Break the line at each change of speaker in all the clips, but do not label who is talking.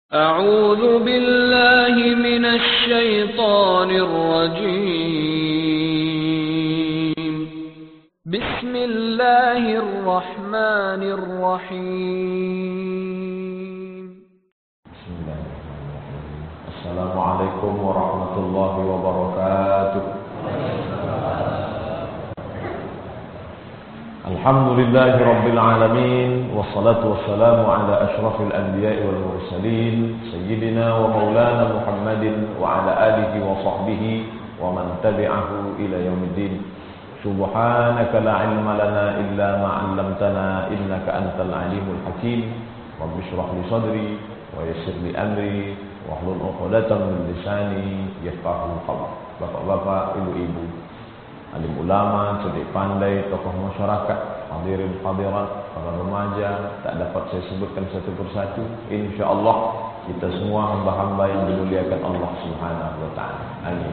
أعوذ بالله من الشيطان الرجيم. بسم الله الرحمن الرحيم.
بسم الله الرحمن الرحيم. السلام عليكم ورحمة الله وبركاته. الحمد لله رب العالمين، والصلاة والسلام على أشرف الأنبياء والمرسلين سيدنا ومولانا محمد وعلى آله وصحبه ومن تبعه إلى يوم الدين. سبحانك لا علم لنا إلا ما علمتنا إنك أنت العليم الحكيم. رب اشرح لي صدري ويسر لي أمري واحلل عقدة من لساني يفقهوا قولي. Bapak-bapak, ibu-ibu, alim ulama, cerdik pandai, tokoh masyarakat, hadirin hadirat, para remaja, tak dapat saya sebutkan satu persatu. Insyaallah kita semua hamba-hamba yang dimuliakan Allah Subhanahu wa taala. Amin.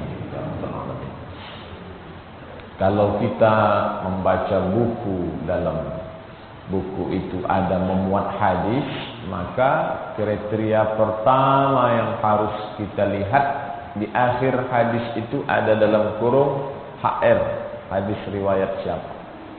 Kalau kita membaca buku, dalam buku itu ada memuat hadis, maka kriteria pertama yang harus kita lihat di akhir hadis itu ada dalam kurung HR, hadis riwayat siapa?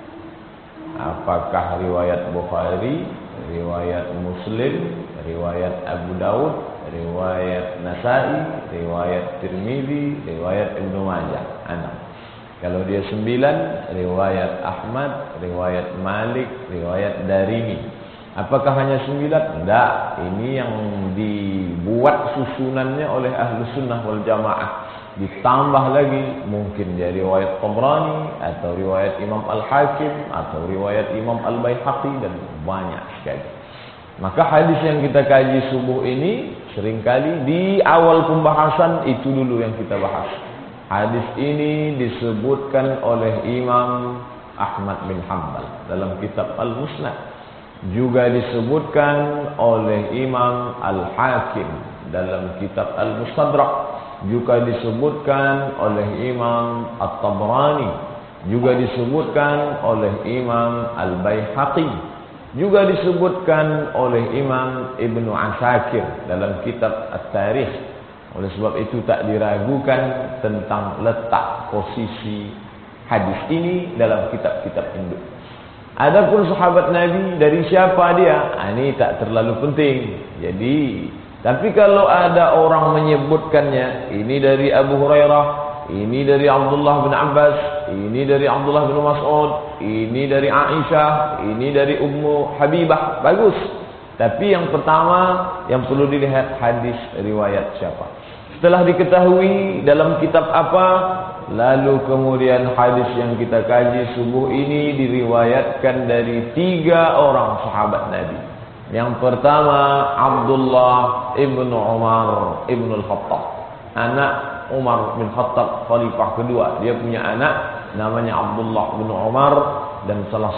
Apakah riwayat Bukhari, riwayat Muslim, riwayat Abu Daud, riwayat Nasai, riwayat Tirmidzi, riwayat Ibnu Majah? 6. Kalau dia 9, riwayat Ahmad, riwayat Malik, riwayat Darimi. Apakah hanya 9? Tidak. Ini yang dibuat susunannya oleh Ahlus Sunnah wal Jamaah. Ditambah lagi mungkin dari riwayat Tabrani atau riwayat Imam Al-Hakim atau riwayat Imam Al-Baihaqi dan banyak sekali. Maka hadis yang kita kaji subuh ini seringkali di awal pembahasan itu dulu yang kita bahas. Hadis ini disebutkan oleh Imam Ahmad bin Hanbal dalam kitab Al-Musnad. Juga disebutkan oleh Imam Al-Hakim dalam kitab Al-Mustadrak. Juga disebutkan oleh Imam At-Tabrani, juga disebutkan oleh Imam Al-Baihaqi, juga disebutkan oleh Imam Ibnu Asakir dalam kitab At-Tarikh. Oleh sebab itu tak diragukan tentang letak posisi hadis ini dalam kitab-kitab induk. Adapun sahabat Nabi, dari siapa dia? Ini tak terlalu penting. Tapi kalau ada orang menyebutkannya, ini dari Abu Hurairah, ini dari Abdullah bin Abbas, ini dari Abdullah bin Mas'ud, ini dari Aisyah, ini dari Ummu Habibah, bagus. Tapi yang pertama yang perlu dilihat hadis riwayat siapa. Setelah diketahui dalam kitab apa, lalu kemudian hadis yang kita kaji subuh ini diriwayatkan dari 3 orang sahabat Nabi. Yang pertama Abdullah ibnu Umar ibnu Al-Khattab, anak Umar bin Khattab, khalifah kedua. Dia punya anak namanya Abdullah bin Umar, dan salah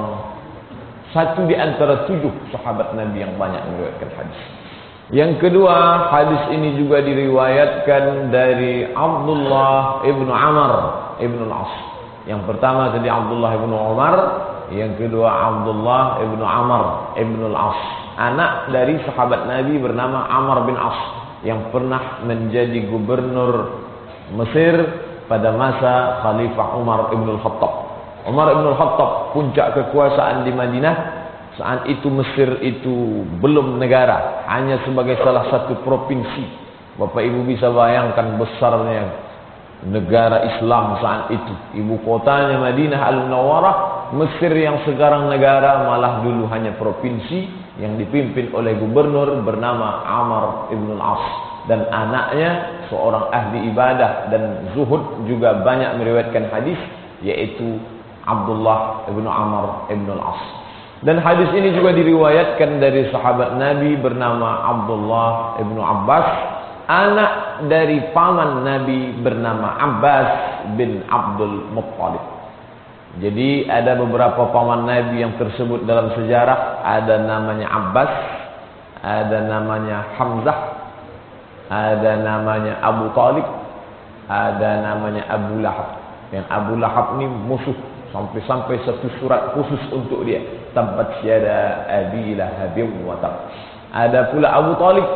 satu di antara 7 sahabat Nabi yang banyak meriwayatkan hadis. Yang kedua, hadis ini juga diriwayatkan dari Abdullah ibnu Amr ibnu Al-As. Yang pertama tadi Abdullah ibnu Umar, yang kedua Abdullah ibnu Amr ibnu Al-As, anak dari sahabat Nabi bernama Amr bin As yang pernah menjadi gubernur Mesir pada masa Khalifah Umar ibn Al-Khattab. Umar ibn Al-Khattab puncak kekuasaan di Madinah. Saat itu Mesir itu belum negara, hanya sebagai salah satu provinsi. Bapak Ibu bisa bayangkan besarnya negara Islam saat itu. Ibu kotanya Madinah Al-Munawwarah. Mesir yang sekarang negara malah dulu hanya provinsi yang dipimpin oleh gubernur bernama Amr ibn Al-As. Dan anaknya seorang ahli ibadah dan zuhud juga banyak meriwayatkan hadis, yaitu Abdullah ibn Amr ibn Al-As. Dan hadis ini juga diriwayatkan dari sahabat Nabi bernama Abdullah ibn Abbas, anak dari paman Nabi bernama Abbas bin Abdul Muttalib. Jadi ada beberapa paman Nabi yang tersebut dalam sejarah. Ada namanya Abbas, ada namanya Hamzah, ada namanya Abu Talib, ada namanya Abu Lahab. Yang Abu Lahab ini musuh, sampai-sampai satu surat khusus untuk dia. Tabbat yada abi lahabin wa tab. Ada pula Abu Talib.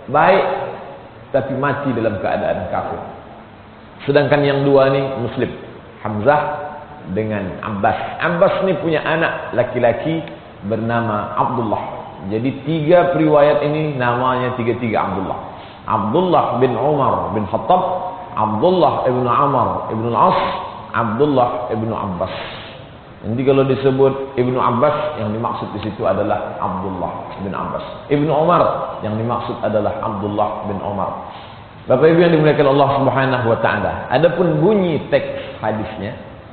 baik tapi mati dalam keadaan kafir. Sedangkan yang dua ni Muslim, Hamzah dengan Abbas. Abbas ni punya anak laki-laki bernama Abdullah. Jadi tiga periwayat ini namanya tiga-tiga Abdullah. Abdullah bin Umar bin Khattab, Abdullah ibn Amr ibn al-As, Abdullah ibn Abbas. Nanti kalau disebut Ibnu Abbas, yang dimaksud di situ adalah Abdullah bin Abbas. Ibnu Umar, yang dimaksud adalah Abdullah bin Umar. Bapak Ibu yang dimuliakan Allah Subhanahu wa taala. Adapun bunyi teks hadisnya,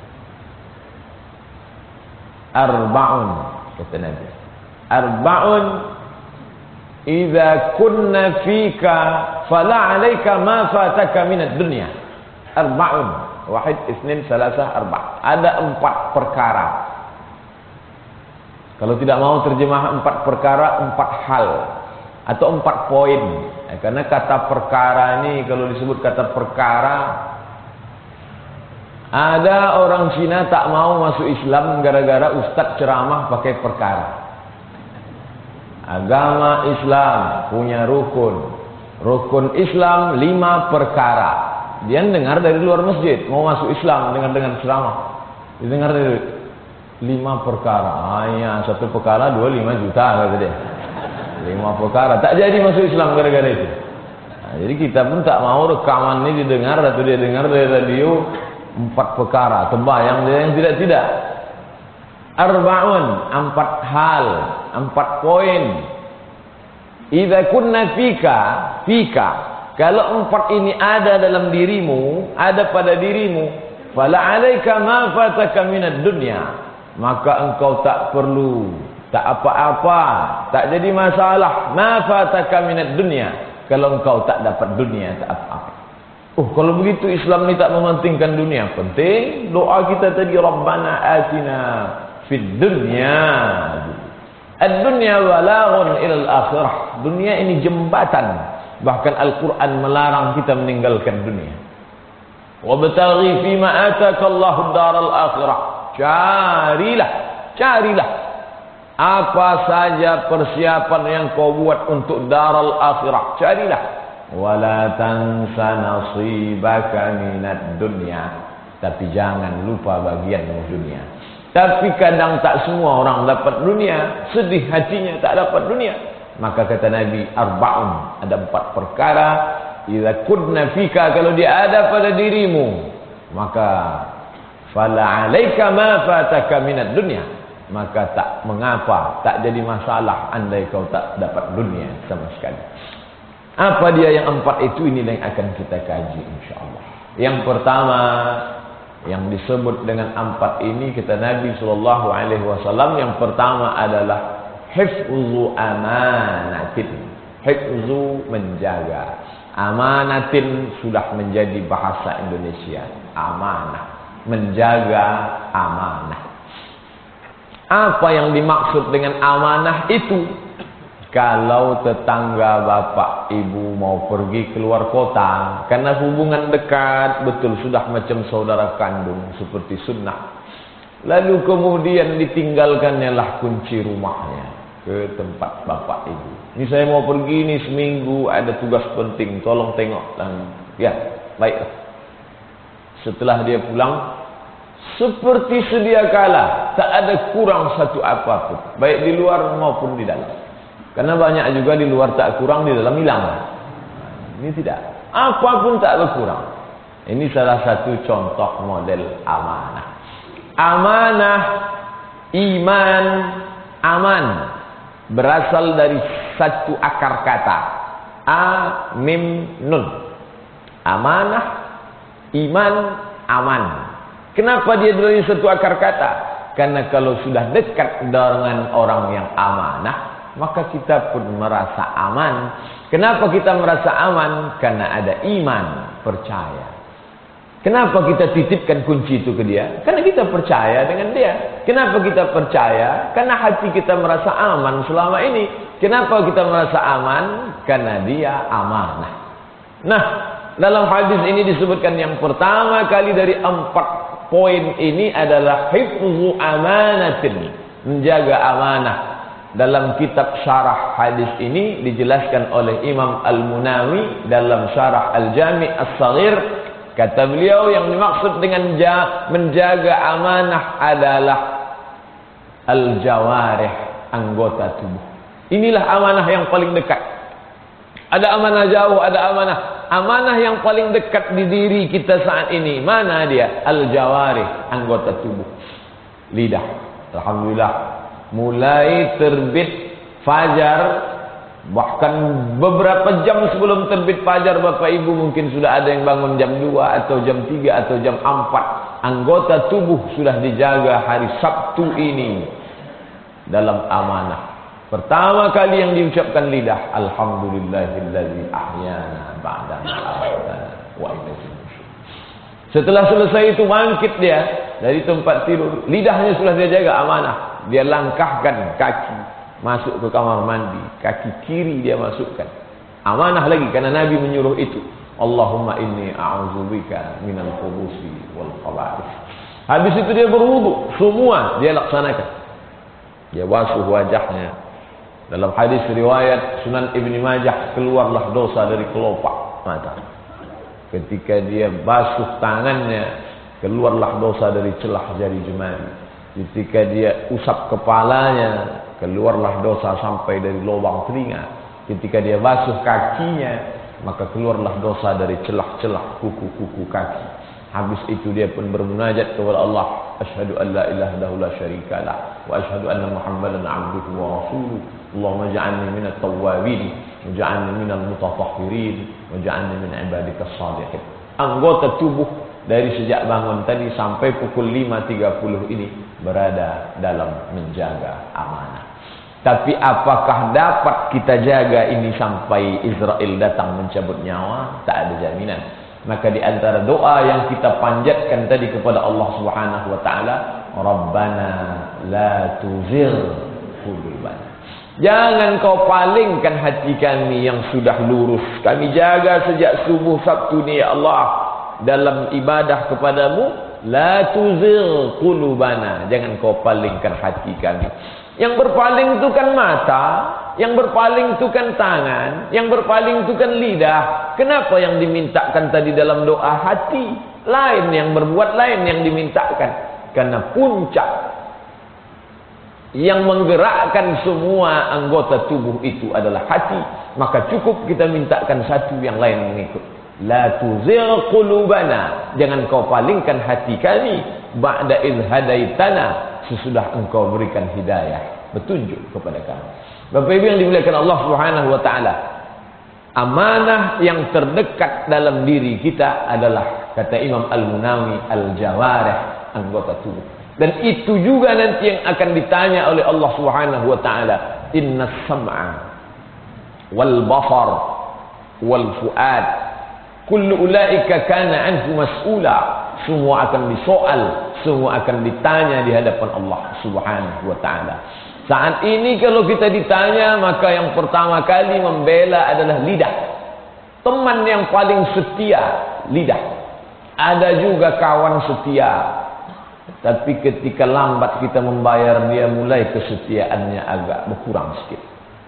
arba'un, kata Nabi. Arba'un idza kunna fika fala 'alaika ma fataka minad dunya. Arba'un. Wahid, isnin, salasah, arba'. Ada 4 perkara. Kalau tidak mau terjemah 4 perkara, 4 hal. Atau 4 poin. Karena kata perkara ini, kalau disebut kata perkara, ada orang Cina tak mau masuk Islam gara-gara ustaz ceramah pakai perkara. Agama Islam punya rukun. Rukun Islam 5 perkara. Dia dengar dari luar masjid, mau masuk Islam dengan ceramah. Dia dengar dari 5 perkara. Hanya 1 perkara 25 juta kata dia. 5 perkara. Tak jadi masuk Islam gara-gara itu. Jadi kita pun tak mau rekaman ini didengar atau dia dengar dari radio 4 perkara. Terbayang dia yang tidak. Arba'un, 4 hal, 4 poin. Idza kunna fika. Kalau 4 ini ada dalam dirimu, ada pada dirimu, fala 'alaika ma fataka minad dunya, maka engkau tak perlu, tak apa-apa, tak jadi masalah, ma fataka minad dunya, kalau engkau tak dapat dunia, tak apa-apa. Kalau begitu Islam ni tak mementingkan dunia. Penting doa kita tadi, Rabbana atina fid dunya. Ad-dunya walaghun ilal akhirah. Dunia ini jembatan. Bahkan Al-Quran melarang kita meninggalkan dunia. Wabtaghi fima ataka Allahu daral akhirah. Carilah apa saja persiapan yang kau buat untuk daral akhirah. Carilah. Wala tansa nasibaka minad dunya. Tapi jangan lupa bagianmu dunia. Tapi kadang tak semua orang dapat dunia. Sedih hatinya tak dapat dunia. Maka kata Nabi, arba'un, ada 4 perkara. Idza kunna fika, kalau dia ada pada dirimu, maka fala 'alaika ma fataka minad dunya, maka tak mengapa, tak jadi masalah andai kau tak dapat dunia sama sekali. Apa dia yang 4 itu? Inilah yang akan kita kaji insyaallah. Yang pertama yang disebut dengan 4 ini, kata Nabi sallallahu alaihi wasallam, yang pertama adalah hifzu amanatin. Hifzu, menjaga. Amanatin sudah menjadi bahasa Indonesia. Amanah, menjaga amanah. Apa yang dimaksud dengan amanah itu? Kalau tetangga bapak ibu mau pergi keluar kota, karena hubungan dekat, betul sudah macam saudara kandung seperti sunnah, lalu kemudian ditinggalkannya lah kunci rumahnya ke tempat bapak ibu. Ini saya mau pergi nih seminggu, ada tugas penting, tolong tengok. Ya, baik. Setelah dia pulang, seperti sedia kala, tak ada kurang satu apapun, baik di luar maupun di dalam. Karena banyak juga di luar tak kurang, di dalam hilang. Ini tidak, apapun tak berkurang. Ini salah satu contoh model amanah. Amanah, iman, aman berasal dari satu akar kata, a mim nun. Amanah, iman, aman. Kenapa dia dari satu akar kata? Karena kalau sudah dekat dengan orang yang amanah, maka kita pun merasa aman. Kenapa kita merasa aman? Karena ada iman, percaya. Kenapa kita titipkan kunci itu ke dia? Karena kita percaya dengan dia. Kenapa kita percaya? Karena hati kita merasa aman selama ini. Kenapa kita merasa aman? Karena dia amanah. Nah, dalam hadis ini disebutkan yang pertama kali dari 4 poin ini adalah hifzu amanatin, menjaga amanah. dalam kitab syarah hadis ini dijelaskan oleh Imam Al-Munawi dalam syarah Al-Jami' As-Saghir. Kata beliau, yang dimaksud dengan menjaga amanah adalah al-jawarih, anggota tubuh. Inilah amanah yang paling dekat. Ada amanah jauh, ada amanah. Amanah yang paling dekat di diri kita saat ini, mana dia? Al-jawarih, anggota tubuh. Lidah. Alhamdulillah, mulai terbit fajar, bahkan beberapa jam sebelum terbit fajar, Bapak Ibu mungkin sudah ada yang bangun jam 2 atau jam 3 atau jam 4. Anggota tubuh sudah dijaga hari Sabtu ini dalam amanah. Pertama kali yang diucapkan lidah, alhamdulillahillazi ahyana ba'da ma amatana wa ilaihi nusyur. Setelah selesai itu bangkit dia dari tempat tidur, lidahnya sudah dia jaga amanah. Dia langkahkan kaki masuk ke kamar mandi, kaki kiri dia masukkan. Amanah lagi karena Nabi menyuruh itu. Allahumma inni a'udzubika minal khubuthi wal khaba'ith. Habis itu dia berwudu, semua dia laksanakan. Dia basuh wajahnya. Dalam hadis riwayat Sunan Ibni Majah, keluarlah dosa dari kelopak mata. Ketika dia basuh tangannya, keluarlah dosa dari celah jari jemari. Ketika dia usap kepalanya, keluarlah dosa sampai dari lubang telinga. Ketika dia basuh kakinya, maka keluarlah dosa dari celah-celah kuku-kuku kaki. Habis itu dia pun bermunajat kepada Allah, asyhadu an la ilaha illallah la syarikalah wa asyhadu anna Muhammadan abduhu wa rasuluh. Allahumma ja'alni minat tawwabin waj'alni minal mutatahhirin waj'alni min ibadikas shalihin. Anggota tubuh dari sejak bangun tadi sampai pukul 5.30 ini berada dalam menjaga amanah. Tapi apakah dapat kita jaga ini sampai Israel datang mencabut nyawa? Tak ada jaminan. Maka di antara doa yang kita panjatkan tadi kepada Allah Subhanahu wa taala, Rabbana la tuzigh qulubana. Jangan kau palingkan hati kami yang sudah lurus. Kami jaga sejak subuh Sabtu ni ya Allah dalam ibadah kepadamu. La tuzigh qulubana. Jangan kau palingkan hati kami. Yang berpaling itu kan mata, yang berpaling itu kan tangan, yang berpaling itu kan lidah. Kenapa yang dimintakan tadi dalam doa hati? Lain yang berbuat, lain yang dimintakan. Karena puncak yang menggerakkan semua anggota tubuh itu adalah hati. Maka cukup kita mintakan satu, yang lain mengikut. La tuzigh qulubana. Jangan kau palingkan hati kami ba'da idh hadaitana, sesudah engkau berikan hidayah, petunjuk kepada kami. Bapak Ibu yang dimuliakan Allah Subhanahu wa taala, amanah yang terdekat dalam diri kita adalah, kata Imam Al-Munawi, al-jawarih, anggota tubuh. Dan itu juga nanti yang akan ditanya oleh Allah Subhanahu wa taala, innas sam'a wal basar wal fuad kullu ulaika kana anhu mas'ula. Semua akan disoal, semua akan ditanya di hadapan Allah Subhanahu wa taala. Saat ini kalau kita ditanya, maka yang pertama kali membela adalah lidah. Teman yang paling setia, lidah. Ada juga kawan setia, tapi ketika lambat kita membayar dia, mulai kesetiaannya agak berkurang sedikit.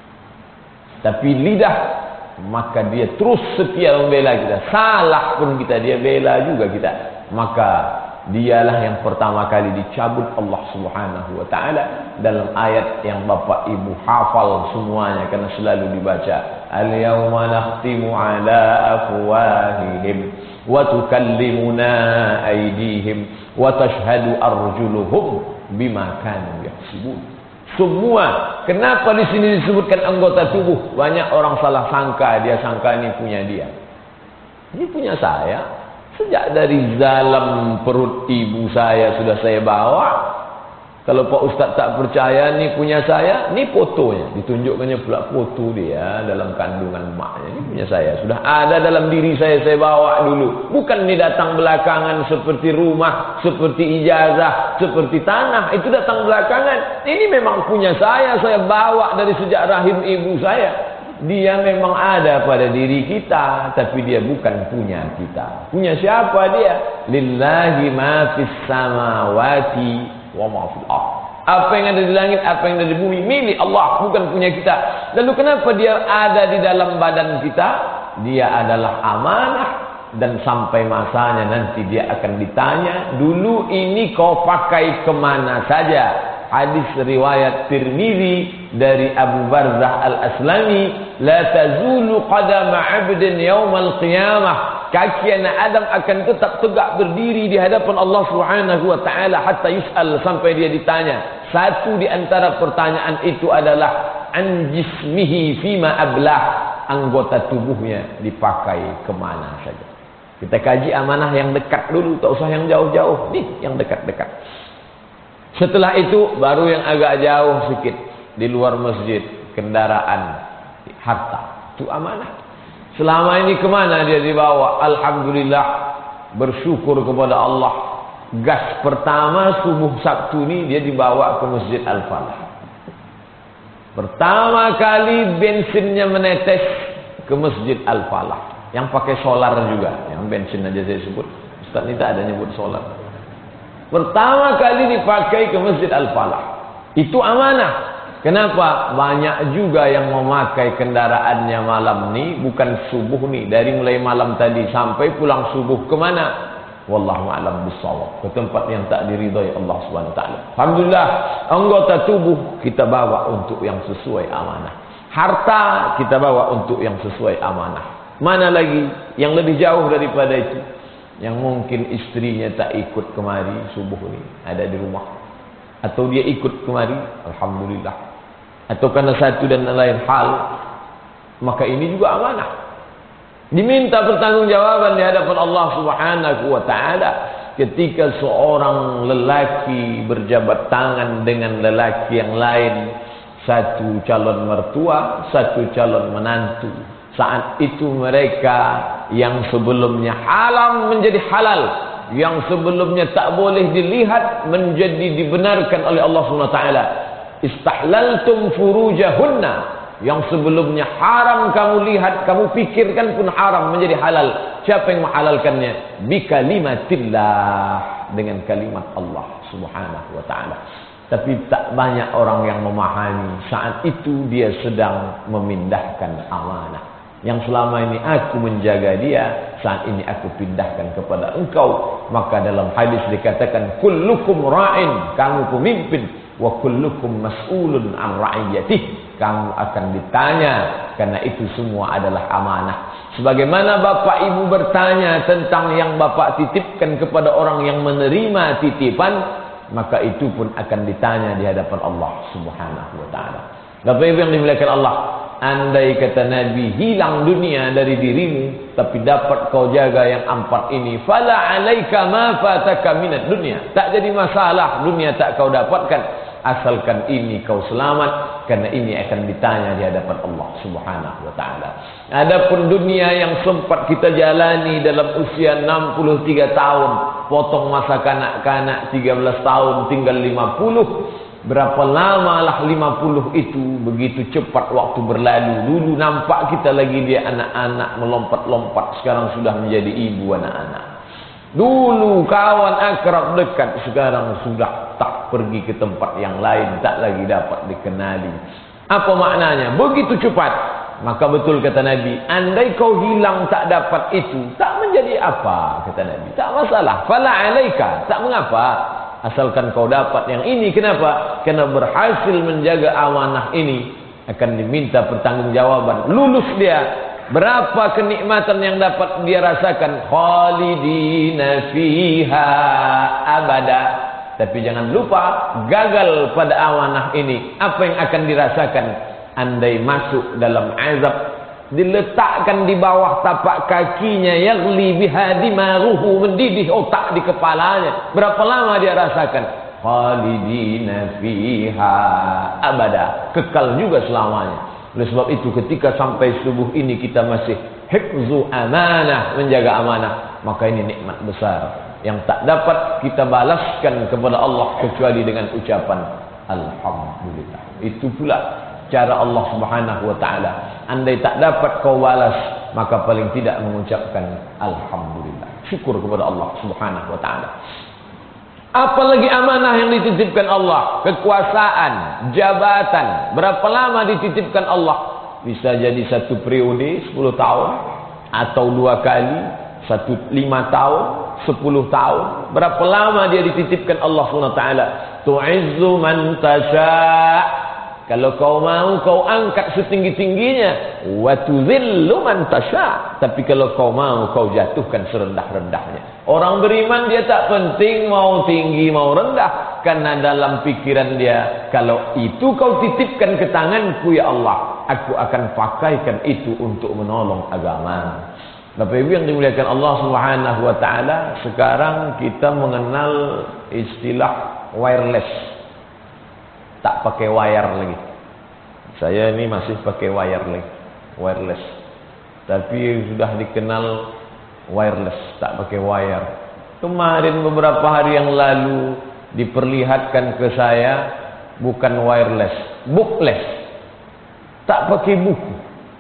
Tapi lidah, maka dia terus setia membela kita. Salah pun kita, dia bela juga kita. Maka dialah yang pertama kali dicabut Allah Subhanahu wa taala dalam ayat yang Bapak Ibu hafal semuanya karena selalu dibaca. Al-yawma nakhtimu ala afwahihim wa tukallimuna aydihim wa tashhadu arjuluhum bima kanu yaksibun. Semua, kenapa di sini disebutkan anggota tubuh? Banyak orang salah sangka, dia sangka ini punya dia. Ini punya saya. Sejak dari dalam perut ibu saya sudah saya bawa. Kalau Pak Ustaz tak percaya, ni punya saya, ni fotonya. Ditunjukkannya pula foto dia dalam kandungan maknya. Ini punya saya. Sudah ada dalam diri saya bawa dulu. Bukan ni datang belakangan seperti rumah, seperti ijazah, seperti tanah. Itu datang belakangan. Ini memang punya saya bawa dari sejak rahim ibu saya. Dia memang ada pada diri kita, tapi dia bukan punya kita. Punya siapa dia? Lillahi ma fis samawati wa ma fil ardh. Apa yang ada di langit, apa yang ada di bumi, milik Allah, bukan punya kita. Lalu kenapa dia ada di dalam badan kita? Dia adalah amanah. Dan sampai masanya nanti dia akan ditanya, dulu ini kau pakai kemana saja? Hadis riwayat Tirmizi dari Abu Barzah Al-Aslami, la tazulu qadama 'abdin yaumal qiyamah, kaki anak Adam akan tetap tegak berdiri di hadapan Allah Subhanahu wa taala hatta yus'al, sampai dia ditanya. Satu di antara pertanyaan itu adalah an jismihi fima ablah, anggota tubuhnya dipakai kemana saja. Kita kaji amanah yang dekat dulu, tak usah yang jauh-jauh. Nih yang dekat-dekat. Setelah itu baru yang agak jauh sedikit, di luar masjid, kendaraan, harta. Itu amanah. Selama ini kemana dia dibawa? Alhamdulillah, bersyukur kepada Allah. Gas pertama subuh Sabtu ini dia dibawa ke Masjid Al-Falah. Pertama kali bensinnya menetes ke Masjid Al-Falah. Yang pakai solar juga, yang bensin aja saya sebut. Ustaz ini tak ada nyebut solar. Pertama kali dipakai ke Masjid Al-Falah. Itu amanah. Kenapa? Banyak juga yang memakai kendaraannya malam ni, bukan subuh ni. Dari mulai malam tadi sampai pulang subuh kemana? Wallahu a'lam bissawab. Ke tempat yang tak diridai Allah Subhanahu wa taala. Alhamdulillah, anggota tubuh kita bawa untuk yang sesuai amanah. Harta kita bawa untuk yang sesuai amanah. Mana lagi yang lebih jauh daripada itu? Yang mungkin istrinya tak ikut kemari subuh ni, ada di rumah. Atau dia ikut kemari, alhamdulillah. Atau karena satu dan lain hal, maka ini juga amanah. Diminta pertanggungjawaban di hadapan Allah Subhanahu wa taala ketika seorang lelaki berjabat tangan dengan lelaki yang lain, satu calon mertua, satu calon menantu. Saat itu mereka yang sebelumnya haram menjadi halal, yang sebelumnya tak boleh dilihat menjadi dibenarkan oleh Allah SWT. Istahlaltum furujahunna, yang sebelumnya haram kamu lihat, kamu pikirkan pun haram menjadi halal. Siapa yang menghalalkannya? Bikalimatillah, dengan kalimat Allah Subhanahu wa taala. Tapi tak banyak orang yang memahami saat itu dia sedang memindahkan amanah. Yang selama ini aku menjaga dia, saat ini aku pindahkan kepada engkau. Maka dalam hadis dikatakan, kullukum ra'in, kamu pemimpin, wa kullukum mas'ulun an ra'iyatih, kamu akan ditanya, karena itu semua adalah amanah. Sebagaimana bapak ibu bertanya tentang yang bapak titipkan kepada orang yang menerima titipan, maka itu pun akan ditanya di hadapan Allah Subhanahu wa taala. Bapak ibu yang dimuliakan Allah, andai kata Nabi hilang dunia dari dirimu, tapi dapat kau jaga yang empat ini, fala alaika ma fataka minad dunya, tak jadi masalah dunia tak kau dapatkan, asalkan ini kau selamat, karena ini akan ditanya di hadapan Allah Subhanahu wa taala. Adapun dunia yang sempat kita jalani dalam usia 63 tahun, potong masa kanak-kanak 13 tahun tinggal 50. Berapa lamalah 50 itu, begitu cepat waktu berlalu. Dulu nampak kita lagi dia anak-anak melompat-lompat, sekarang sudah menjadi ibu anak-anak. Dulu kawan akrab dekat, sekarang sudah tak pergi ke tempat yang lain, tak lagi dapat dikenali. Apa maknanya? Begitu cepat. Maka betul kata Nabi, andai kau hilang tak dapat itu, tak menjadi apa, kata Nabi. Tak masalah. Fala alaika, tak mengapa. Asalkan kau dapat yang ini. Kenapa? Karena berhasil menjaga amanah ini akan diminta pertanggungjawaban. Lulus dia, berapa kenikmatan yang dapat dia rasakan? Khalidina fiha abada. Tapi jangan lupa, gagal pada amanah ini, apa yang akan dirasakan? Andai masuk dalam azab, diletakkan di bawah tapak kakinya, yaghli biha dimaruhu, mendidih otak di kepalanya. Berapa lama dia rasakan? Khalidina fiha abada, kekal juga selamanya. Oleh sebab itu ketika sampai subuh ini kita masih hifzu amanah, menjaga amanah, maka ini nikmat besar yang tak dapat kita balaskan kepada Allah kecuali dengan ucapan alhamdulillah. Itu pula cara Allah Subhanahu wa taala. Andai tak dapat kau balas, maka paling tidak mengucapkan alhamdulillah, syukur kepada Allah Subhanahu wa taala. Apalagi amanah yang dititipkan Allah. Kekuasaan, jabatan. Berapa lama dititipkan Allah? Bisa jadi 1 periode 10 tahun. Atau 2 kali. 5 tahun. 10 tahun. Berapa lama dia dititipkan Allah SWT? Tu'izzu man tasha'. Kalau kau mau, kau angkat setinggi-tingginya. Wa tuzillu man tasha'. Tapi kalau kau mau, kau jatuhkan serendah-rendahnya. Orang beriman dia tak penting mau tinggi, mau rendah. Karena dalam pikiran dia, kalau itu kau titipkan ke tanganku ya Allah, aku akan pakaikan itu untuk menolong agama. Bapak Ibu yang dimuliakan Allah Subhanahu wa taala, sekarang kita mengenal istilah wireless. Tak pakai wire lagi. Saya ini masih pakai wireless. Tapi sudah dikenal wireless, tak pakai wire. Kemarin beberapa hari yang lalu diperlihatkan ke saya bukan wireless, bookless. Tak pakai buku.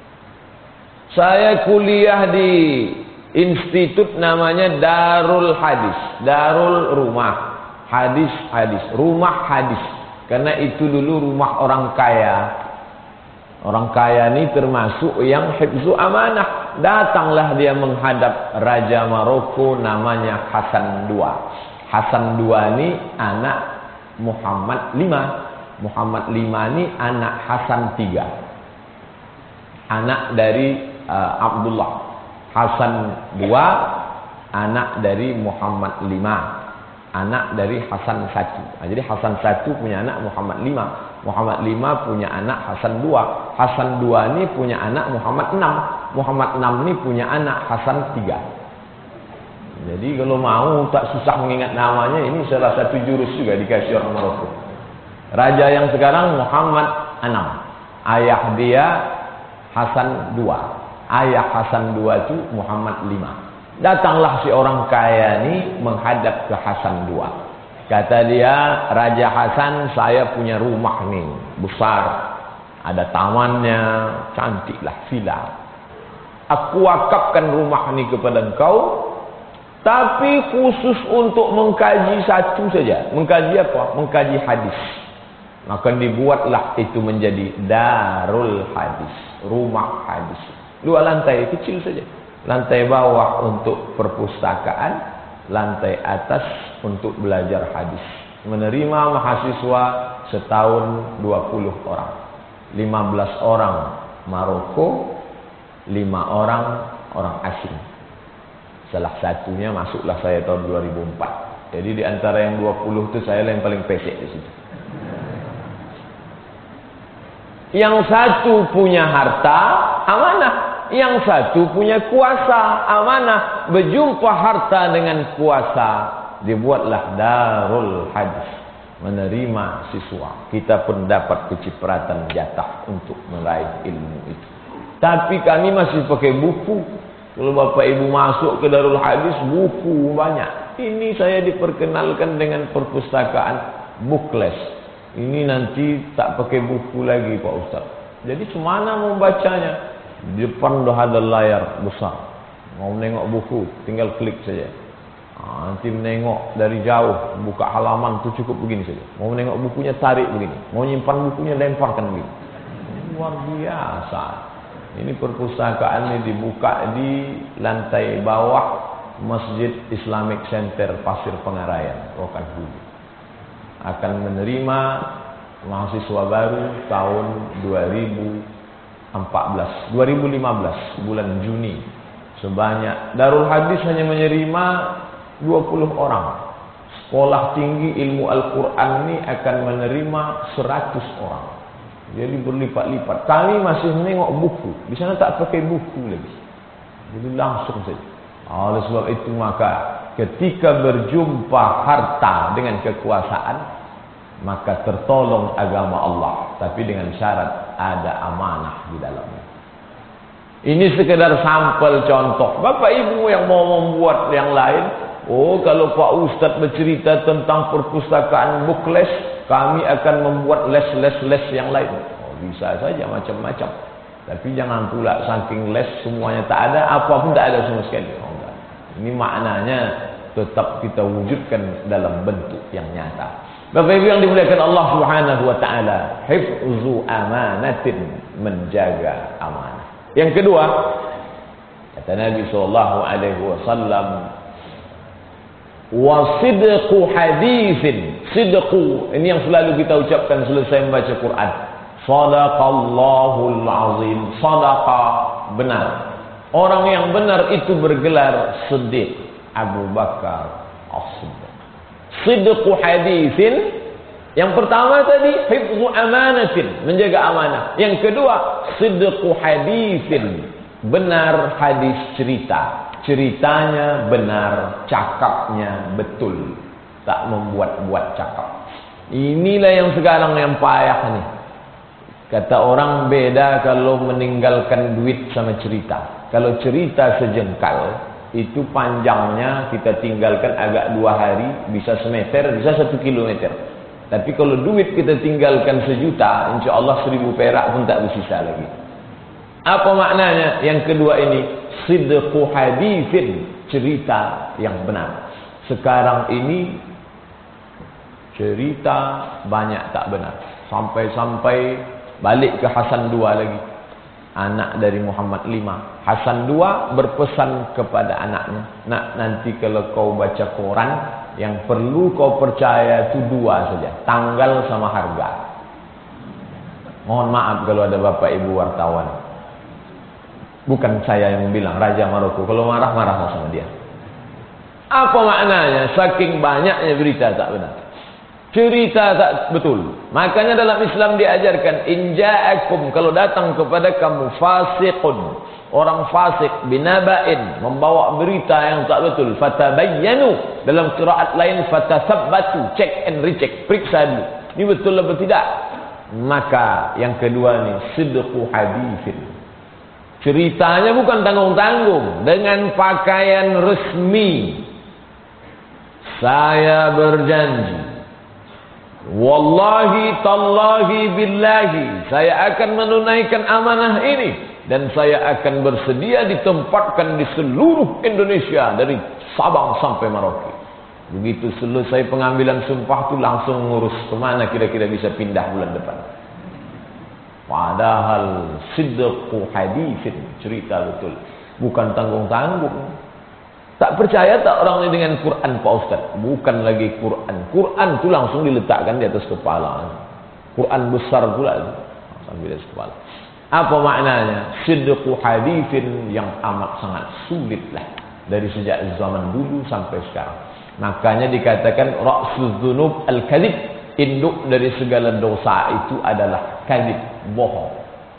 Saya kuliah di institut namanya Darul Hadis, Darul Rumah Hadis, Rumah Hadis. Karena itu dulu rumah orang kaya. Orang kaya ini termasuk yang hifzu amanah. Datanglah dia menghadap Raja Maroko namanya Hasan II. Hasan II ini anak Muhammad V. Muhammad V ini anak Hasan III. Anak dari Abdullah. Hasan II anak dari Muhammad V. Anak dari Hasan I. Jadi Hasan I punya anak Muhammad V. Muhammad V punya anak Hasan II. Hasan II ini punya anak Muhammad VI. Muhammad VI ini punya anak Hasan III. Jadi kalau mau tak susah mengingat namanya, ini salah satu jurus juga dikasih orang Maroko. Raja yang sekarang Muhammad VI. Ayah dia Hasan II. Ayah Hasan II itu Muhammad V. Datanglah si orang kaya ini menghadap ke Hasan II. Kata dia, Raja Hasan, saya punya rumah nih, besar. Ada tamannya, cantiklah, villa. Aku wakafkan rumah ini kepada engkau, tapi khusus untuk mengkaji satu saja. Mengkaji apa? Mengkaji hadis. Maka dibuatlah itu menjadi Darul Hadis, rumah hadis. 2 lantai kecil saja. Lantai bawah untuk perpustakaan, lantai atas untuk belajar hadis. Menerima mahasiswa setahun 20 orang. 15 orang Maroko, 5 orang asing. Salah satunya masuklah saya tahun 2004. Jadi di antara yang 20 itu saya yang paling pesek di situ. Yang satu punya harta, amanah. Yang satu punya kuasa, amanah. Berjumpa harta dengan kuasa, dibuatlah Darul Hadis, menerima siswa. Kita pun dapat kecipratan jatah untuk meraih ilmu itu. Tapi kami masih pakai buku. Kalau Bapak Ibu masuk ke Darul Hadis, buku banyak. Ini saya diperkenalkan dengan perpustakaan bookless. Ini nanti tak pakai buku lagi Pak Ustaz. Jadi semana mau bacanya? Di depan dah ada layar besar. Mau menengok buku, tinggal klik saja. Nanti menengok dari jauh, buka halaman tu cukup begini saja. Mau menengok bukunya, tarik begini. Mau nyimpan bukunya, lemparkan begini. Luar biasa. Ini perpustakaan ini dibuka di lantai bawah Masjid Islamic Center Pasir Pengarayan, Rokan Hulu. Akan menerima mahasiswa baru tahun 2015 bulan Juni. Sebanyak Darul Hadis hanya menerima 20 orang. Sekolah tinggi ilmu Al-Quran ini akan menerima 100 orang. Jadi berlipat-lipat. Kami masih menengok buku. Di sana tak pakai buku lagi. Jadi langsung saja. Oleh sebab itu maka ketika berjumpa harta dengan kekuasaan, maka tertolong agama Allah. Tapi dengan syarat ada amanah di dalamnya. Ini sekedar sampel contoh. Bapak Ibu yang mau membuat yang lain, oh kalau Pak Ustaz bercerita tentang perpustakaan bookless, kami akan membuat les yang lain. Oh, bisa saja macam-macam. Tapi jangan pula saking les semuanya tak ada, apa pun tak ada sama sekali. Oh, enggak. Ini maknanya tetap kita wujudkan dalam bentuk yang nyata. Bapak Ibu yang dimuliakan Allah Subhanahu wa taala, hifzu amanatin, menjaga amanah. Yang kedua, kata Nabi sallallahu alaihi wasallam, wa sidqu haditsin. Sidqu ini yang selalu kita ucapkan selesai membaca Quran. Shadaqallahul azim. Sadaqa, benar. Orang yang benar itu bergelar Siddiq. Abu Bakar As-Siddiq. Sidqu haditsin. Yang pertama tadi hifzu amanatin, menjaga amanah. Yang kedua sidqu haditsin, benar hadis cerita. Ceritanya benar, cakapnya betul, tak membuat-buat cakap. Inilah yang sekarang yang payah nih. Kata orang beda kalau meninggalkan duit sama cerita. Kalau cerita sejengkal, itu panjangnya kita tinggalkan agak 2 hari, bisa semeter, bisa 1 kilometer. Tapi kalau duit kita tinggalkan 1 juta, insya Allah 1000 perak pun tak bersisa lagi. Apa maknanya? Yang kedua ini, sidqu haditsin, cerita yang benar. Sekarang ini cerita banyak tak benar. Sampai-sampai balik ke Hasan II lagi. Anak dari Muhammad V. Hasan II berpesan kepada anaknya, nak, nanti kalau kau baca koran, yang perlu kau percaya itu 2 saja, tanggal sama harga. Mohon maaf kalau ada bapak ibu wartawan. Bukan saya yang bilang, Raja Maroko. Kalau marah, marah sama dia. Apa maknanya? Saking banyaknya berita tak benar. Cerita tak betul. Makanya dalam Islam diajarkan, inja'akum, kalau datang kepada kamu fasiqun, orang fasik, binaba'in, membawa berita yang tak betul, fatabayyanu, dalam qiraat lain fatasabbatu, check and recheck, periksa dulu, ini betul atau tidak. Maka yang kedua ni, sidqu haditsin, ceritanya bukan tanggung-tanggung, dengan pakaian resmi. Saya berjanji, wallahi tallahi billahi, saya akan menunaikan amanah ini dan saya akan bersedia ditempatkan di seluruh Indonesia dari Sabang sampai Merauke. Begitu selesai pengambilan sumpah tu langsung ngurus kemana kira-kira bisa pindah bulan depan. Padahal sidqu haditsin, cerita betul, bukan tanggung-tanggung. Tak percaya tak orang ini dengan Quran Pak Ustaz? Bukan lagi Quran. Quran tu langsung diletakkan di atas kepala. Quran besar pula sambil di atas kepala. Apa maknanya? Sidqu haditsin, yang amat sangat sulit lah. Dari sejak zaman dulu sampai sekarang. Makanya dikatakan ra'suz dzunub al-kadzib, induk dari segala dosa itu adalah kadzib, bohong.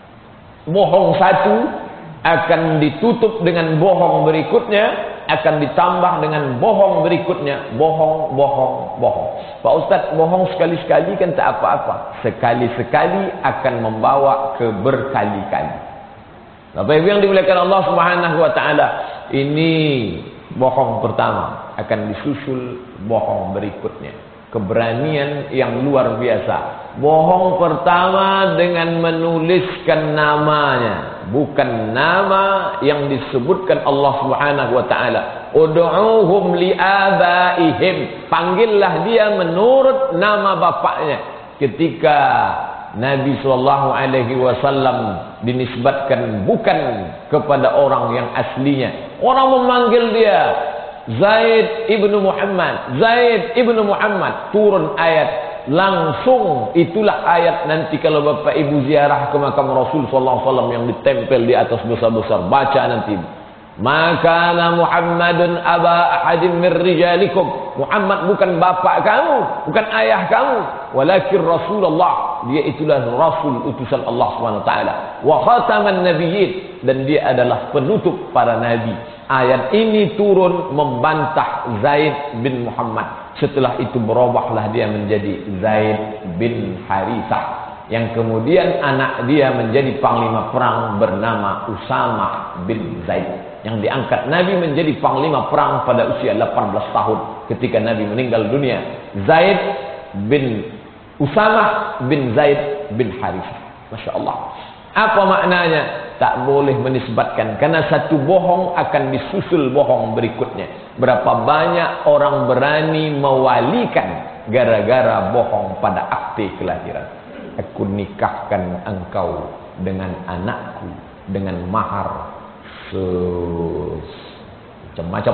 Bohong satu akan ditutup dengan bohong berikutnya, akan ditambah dengan bohong berikutnya, bohong, bohong, bohong. Pak Ustaz, bohong sekali-sekali kan tak apa-apa. Sekali-sekali akan membawa ke berkali-kali. Bapak Ibu yang dimuliakan Allah Subhanahu wa taala, ini bohong pertama, akan disusul bohong berikutnya. Keberanian yang luar biasa. Bohong pertama dengan menuliskan namanya, bukan nama yang disebutkan Allah Subhanahu wa taala. Ud'uuhum li'abaihim, panggillah dia menurut nama bapaknya. Ketika Nabi sallallahu alaihi wasallam dinisbatkan bukan kepada orang yang aslinya, orang memanggil dia Zaid ibnu Muhammad, Zaid ibnu Muhammad, turun ayat langsung. Itulah ayat nanti kalau bapak ibu ziarah ke makam Rasul sallallahu alaihi wasallam yang ditempel di atas besar-besar, baca nanti, maka Muhammadun aba ahadim min rijalikum, Muhammad bukan bapak kamu, bukan ayah kamu, walakin Rasulullah, dia itulah Rasul utusan Allah Subhanahu wa taala, wa khataman nabiyyin, dan dia adalah penutup para nabi. Ayat ini turun membantah Zaid bin Muhammad. Setelah itu berubahlah dia menjadi Zaid bin Harithah, yang kemudian anak dia menjadi panglima perang bernama Usama bin Zaid, yang diangkat Nabi menjadi panglima perang pada usia 18 tahun ketika Nabi meninggal dunia. Zaid bin Usama bin Zaid bin Harithah. Masya Allah. Apa maknanya? tak boleh menisbatkan, karena satu bohong akan disusul bohong berikutnya. Berapa banyak orang berani mewalikan gara-gara bohong pada akte kelahiran. Aku nikahkan engkau dengan anakku dengan mahar macam-macam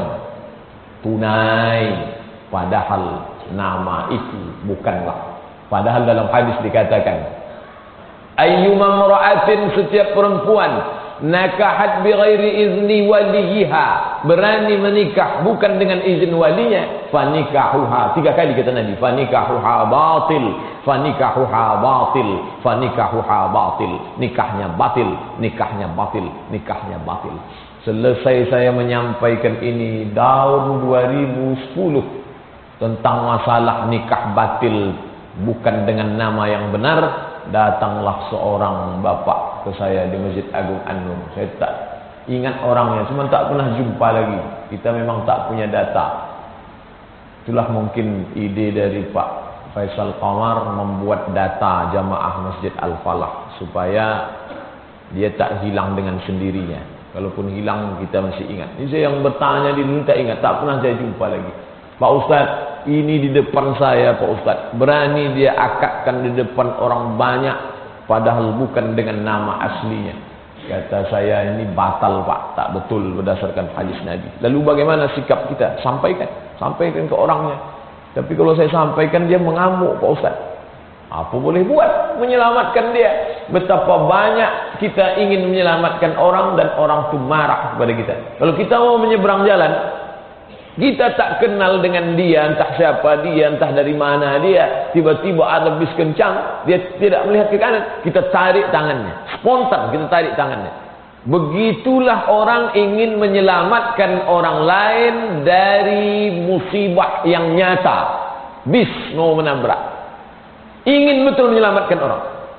tunai, padahal nama itu bukanlah. Padahal dalam hadis dikatakan, ayyuma imra'atin, setiap perempuan nakahat bi ghairi izni waliha, berani menikah bukan dengan izin walinya, fanikahuha, 3 kali kata Nabi, fanikahuha batil, fanikahuha batil, fanikahuha batil, nikahnya batil, nikahnya batil, nikahnya batil. Selesai saya menyampaikan ini tahun 2010 tentang masalah nikah batil bukan dengan nama yang benar, datanglah seorang bapak ke saya di Masjid Agung An-Nur. Saya tak ingat orangnya, cuma tak pernah jumpa lagi. Kita memang tak punya data. Itulah mungkin ide dari Pak Faisal Qamar membuat data jamaah Masjid Al-Falah supaya dia tak hilang dengan sendirinya. Kalaupun hilang kita masih ingat. Ini saya yang bertanya di dulu tak ingat, tak pernah saya jumpa lagi. Pak Ustaz, ini di depan saya Pak Ustaz, berani dia akadkan di depan orang banyak padahal bukan dengan nama aslinya. Kata saya, ini batal Pak, tak betul berdasarkan hadis Nabi. Lalu bagaimana sikap kita? Sampaikan ke orangnya. Tapi kalau saya sampaikan dia mengamuk Pak Ustaz. Apa boleh buat? Menyelamatkan dia. Betapa banyak kita ingin menyelamatkan orang dan orang itu marah kepada kita. Kalau kita mau menyeberang jalan, kita tak kenal dengan dia, entah siapa dia, entah dari mana dia, tiba-tiba ada bis kencang, dia tidak melihat ke kanan, kita tarik tangannya, spontan kita tarik tangannya. Begitulah orang ingin menyelamatkan orang lain dari musibah yang nyata. Bis mau menabrak, ingin betul menyelamatkan orang,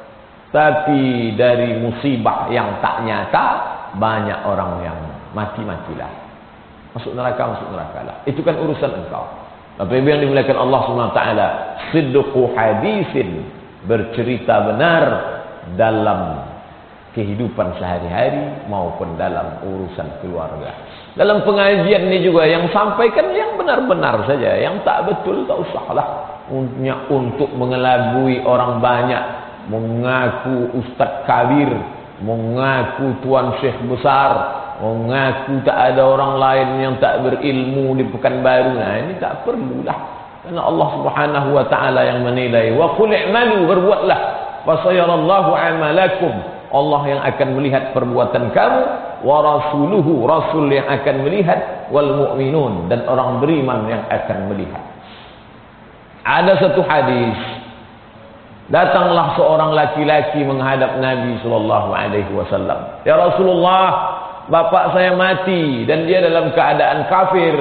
tapi dari musibah yang tak nyata banyak orang yang mati-matilah. Masuk neraka lah. Itu kan urusan engkau. Tapi yang dimuliakan Allah SWT, sidqu hadisin, bercerita benar dalam kehidupan sehari-hari maupun dalam urusan keluarga. Dalam pengajian ini juga yang sampaikan yang benar-benar saja, yang tak betul tak usahlah. Untuk mengelabui orang banyak, mengaku ustaz kabir, mengaku tuan syekh besar, mengaku tak ada orang lain yang tak berilmu di Pekanbaru. Nah, ini tak perlulah. Karena Allah Subhanahu wa taala yang menilai. Wa qul i'malu, berbuatlah. Fa sayarallahu amalakum. Allah yang akan melihat perbuatan kamu, wa rasuluhu, rasul yang akan melihat, wal mu'minun, dan orang beriman yang akan melihat. Ada satu hadis, datanglah seorang laki-laki menghadap Nabi SAW. Ya Rasulullah, bapak saya mati dan dia dalam keadaan kafir.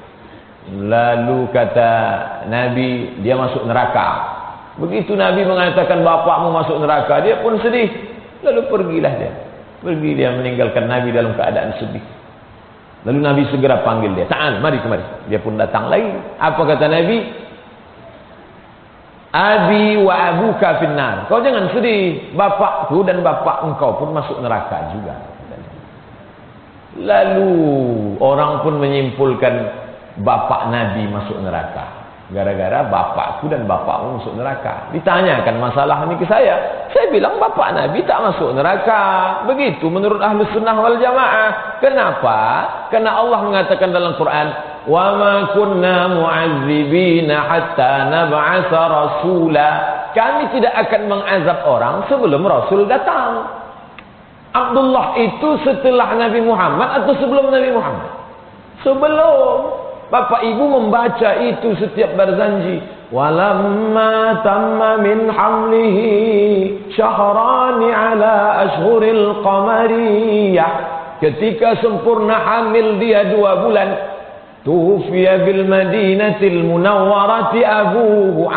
Lalu kata Nabi, dia masuk neraka. Begitu Nabi mengatakan bapakmu masuk neraka, dia pun sedih. Lalu pergilah dia. Pergi dia meninggalkan Nabi dalam keadaan sedih. Lalu Nabi segera panggil dia, ta'al, mari kemari. Dia pun datang lagi. Apa kata Nabi? Abi wa abuka finnar. Kau jangan sedih, bapakku dan bapak engkau pun masuk neraka juga. Lalu orang pun menyimpulkan bapak Nabi masuk neraka gara-gara bapakku dan bapakmu masuk neraka. Ditanyakan masalah ini ke saya bilang bapak Nabi tak masuk neraka. Begitu menurut Ahlus Sunnah wal Jamaah. Kenapa? Karena Allah mengatakan dalam Quran, wa ma kunna mu'azzibina hatta nab'atsa rasula. Kami tidak akan mengazab orang sebelum Rasul datang. Abdullah itu setelah Nabi Muhammad atau sebelum Nabi Muhammad? Sebelum. Bapak ibu membaca itu setiap berzanji. Walamma tamma min hamlihi syahrani ala ashhuril qamariyah. Ketika sempurna hamil dia 2 bulan, tufiya bil madinatil munawwarati abuhu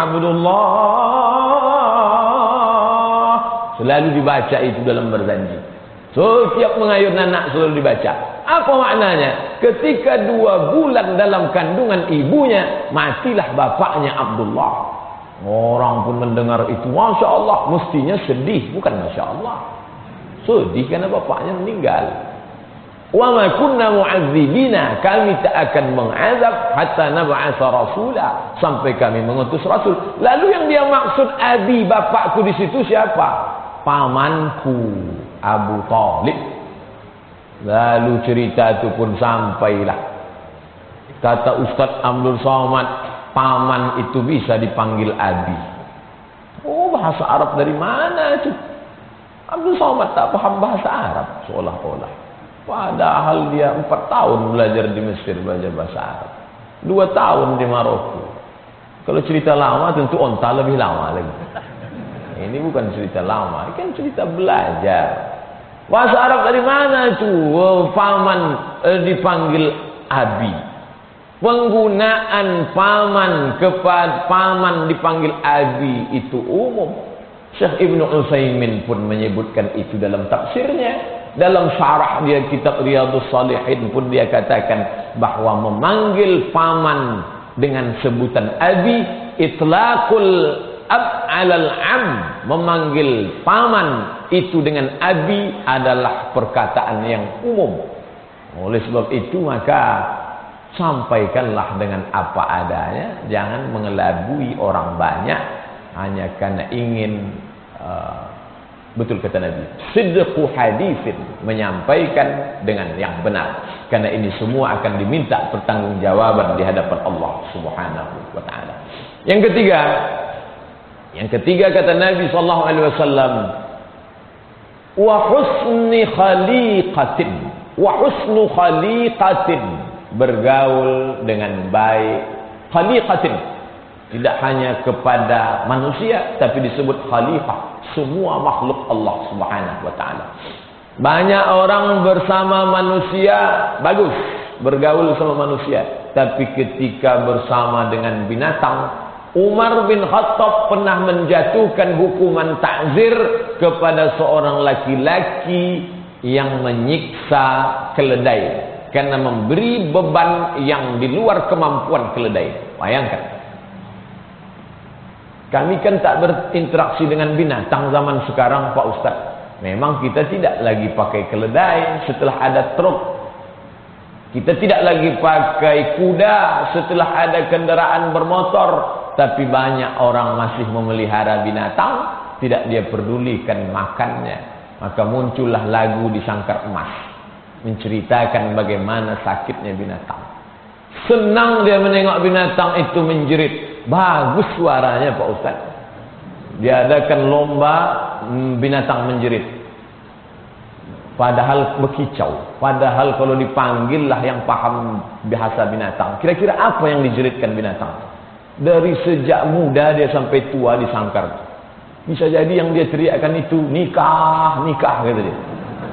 Abdullah. Selalu dibaca itu dalam berzanji. Setiap mengayun anak selalu dibaca. Apa maknanya? Ketika 2 bulan dalam kandungan ibunya, matilah bapaknya Abdullah. Orang pun mendengar itu, Masya Allah, mestinya sedih, bukan Masya Allah. Sedih karena bapaknya meninggal. Wa ma kunna mu'adzibina, kami tak akan mengazab hatta nab'atsa rasula, sampai kami mengutus rasul. Lalu yang dia maksud abi, bapakku di situ siapa? Pamanku Abu Talib. Lalu cerita itu pun sampailah. Kata Ustaz Abdul Somad, paman itu bisa dipanggil abi. Oh, bahasa Arab dari mana itu? Abdul Somad tak paham bahasa Arab seolah-olah. Padahal dia 4 tahun belajar di Mesir belajar bahasa Arab, 2 tahun di Maroko. Kalau cerita lama tentu onta lebih lama lagi. Ini bukan cerita lama, ini kan cerita belajar. Bahasa Arab dari mana itu? Paman dipanggil abi. Penggunaan paman kepada paman dipanggil abi itu umum. Syekh Ibnu Utsaimin pun menyebutkan itu dalam tafsirnya. Dalam syarah dia kitab Riyadhus Shalihin pun dia katakan bahwa memanggil paman dengan sebutan abi, itlaqul ab 'alal 'am, memanggil paman itu dengan abi adalah perkataan yang umum. Oleh sebab itu maka sampaikanlah dengan apa adanya, jangan mengelabui orang banyak hanya karena ingin betul kata Nabi, sidqu haditsin, menyampaikan dengan yang benar, karena ini semua akan diminta pertanggungjawaban di hadapan Allah Subhanahu wa taala. Yang ketiga kata Nabi sallallahu alaihi wasallam, wa husnu khaliqatin, bergaul dengan baik. Khaliqatin tidak hanya kepada manusia, tapi disebut khalifah, semua makhluk Allah Subhanahu wa taala. Banyak orang bersama manusia bagus, bergaul sama manusia, tapi ketika bersama dengan binatang, Umar bin Khattab pernah menjatuhkan hukuman ta'zir kepada seorang laki-laki yang menyiksa keledai karena memberi beban yang di luar kemampuan keledai. Bayangkan. Kami kan tak berinteraksi dengan binatang zaman sekarang, Pak Ustaz. Memang kita tidak lagi pakai keledai setelah ada truk. Kita tidak lagi pakai kuda setelah ada kendaraan bermotor. Tapi banyak orang masih memelihara binatang, tidak dia pedulikan makannya. Maka muncullah lagu di Sangkar Emas, menceritakan bagaimana sakitnya binatang. Senang dia menengok binatang itu menjerit. Bagus suaranya Pak Ustaz. Diadakan lomba binatang menjerit. Padahal berkicau. Padahal kalau dipanggil lah yang paham bahasa binatang. Kira-kira apa yang dijeritkan binatang? Dari sejak muda dia sampai tua disangkar. Bisa jadi yang dia teriakkan itu nikah, nikah kata dia.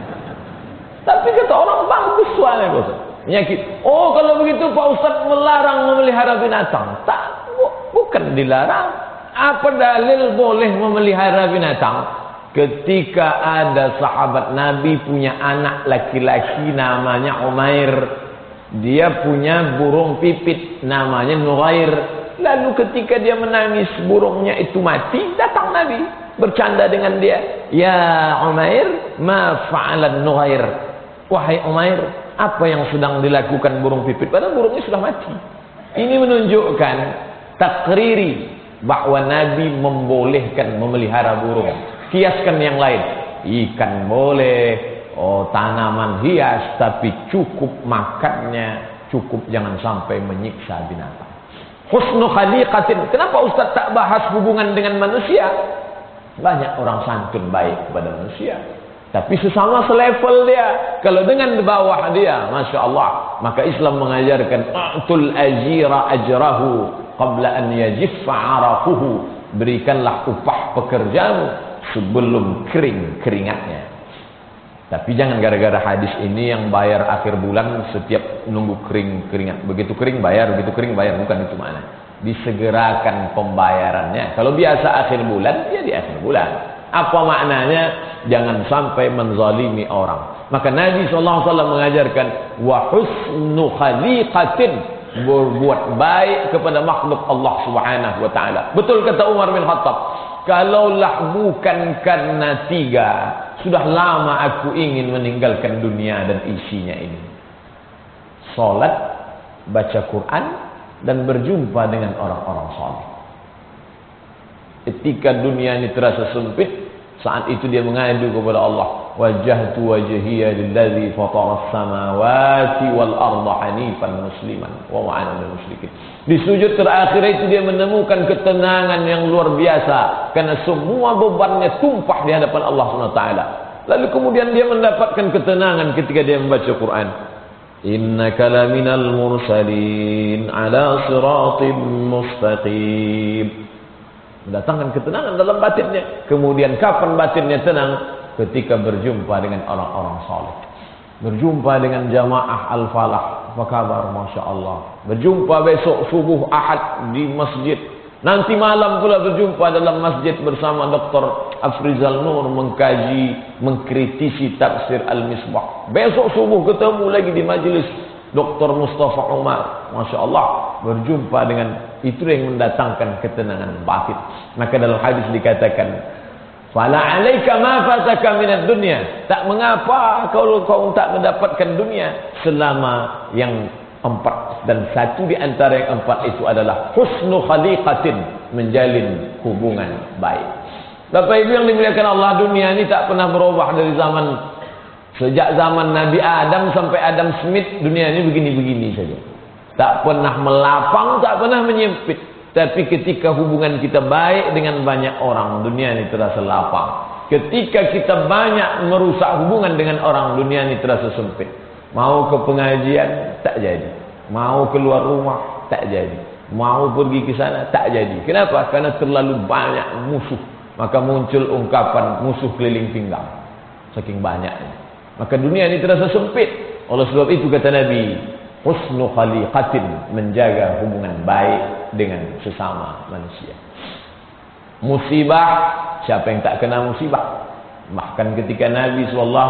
Tapi kata orang bagus suaranya Pak Ustaz. Menyakit. Oh, kalau begitu Pak Ustaz melarang memelihara binatang. Tak. Bukan dilarang. Apa dalil boleh memelihara binatang? Ketika ada sahabat Nabi punya anak laki-laki namanya Umair. Dia punya burung pipit namanya Nughair. Lalu ketika dia menangis burungnya itu mati, datang Nabi bercanda dengan dia. Ya Umair, ma fa'alan Nughair. Wahai Umair, apa yang sedang dilakukan burung pipit? Padahal burungnya sudah mati. Ini menunjukkan takriri bahwa Nabi membolehkan memelihara burung. Kiaskan yang lain, ikan boleh, tanaman hias, tapi cukup makannya, cukup jangan sampai menyiksa binatang. Husnu khaliqatin. Kenapa Ustaz tak bahas hubungan dengan manusia? Banyak orang santun baik kepada manusia, tapi sesama selevel dia. Kalau dengan di bawah dia, Masya Allah, maka Islam mengajarkan a'tul ajira ajrahu qabla an yajiffa arafuhu, berikanlah upah pekerjamu sebelum kering keringatnya. Tapi jangan gara-gara hadis ini yang bayar akhir bulan setiap nunggu kering keringat, begitu kering bayar, begitu kering bayar, bukan itu makna. Disegerakan pembayarannya. Kalau biasa akhir bulan, ya di akhir bulan. Apa maknanya? Jangan sampai menzalimi orang. Maka Nabi SAW mengajarkan wa husnu khaliqatin, berbuat baik kepada makhluk Allah Subhanahu wa taala. Betul kata Umar bin Khattab, kalaulah bukan karena 3, sudah lama aku ingin meninggalkan dunia dan isinya ini. Salat, baca Quran, dan berjumpa dengan orang-orang saleh. Ketika dunia ini terasa sempit, saat itu dia mengadu kepada Allah, wajjahtu wajhiya lillazi fatara as-samawati wal arda hanifan musliman wa ma ana minal musyrikin. Di sujud terakhir itu dia menemukan ketenangan yang luar biasa karena semua bebannya tumpah di hadapan Allah SWT. Lalu kemudian dia mendapatkan ketenangan ketika dia membaca Quran. Innaka laminal mursalin ala siratim mustaqim. Mendatangkan ketenangan dalam batinnya. Kemudian kapan batinnya tenang? Ketika berjumpa dengan orang-orang saleh. Berjumpa dengan jamaah Al-Falah. Apa kabar? Masya Allah. Berjumpa besok subuh Ahad di masjid. Nanti malam pula berjumpa dalam masjid bersama Dr. Afrizal Nur mengkaji, mengkritisi tafsir Al-Misbah. Besok subuh ketemu lagi di majlis Dr. Mustafa Umar. Masya Allah. Berjumpa dengan itu yang mendatangkan ketenangan batin. Maka dalam hadis dikatakan, fala alaika ma fataka minad dunya. Tak mengapa kalau kau tak mendapatkan dunia selama yang empat, dan satu di antara yang empat itu adalah husnu khaliqatin, menjalin hubungan baik. Bapak Ibu yang dimuliakan Allah, dunia ini tak pernah berubah dari sejak zaman Nabi Adam sampai Adam Smith. Dunia ini begini-begini saja. Tak pernah melapang, tak pernah menyempit. Tapi ketika hubungan kita baik dengan banyak orang, dunia ini terasa lapang. Ketika kita banyak merusak hubungan dengan orang, dunia ini terasa sempit. Mau ke pengajian, tak jadi. Mau keluar rumah, tak jadi. Mau pergi ke sana, tak jadi. Kenapa? Karena terlalu banyak musuh. Maka muncul ungkapan musuh keliling pinggang. Saking banyaknya. Maka dunia ini terasa sempit. Oleh sebab itu kata Nabi, husnu khaliqatin, menjaga hubungan baik dengan sesama manusia. Musibah, siapa yang tak kena musibah? Bahkan ketika Nabi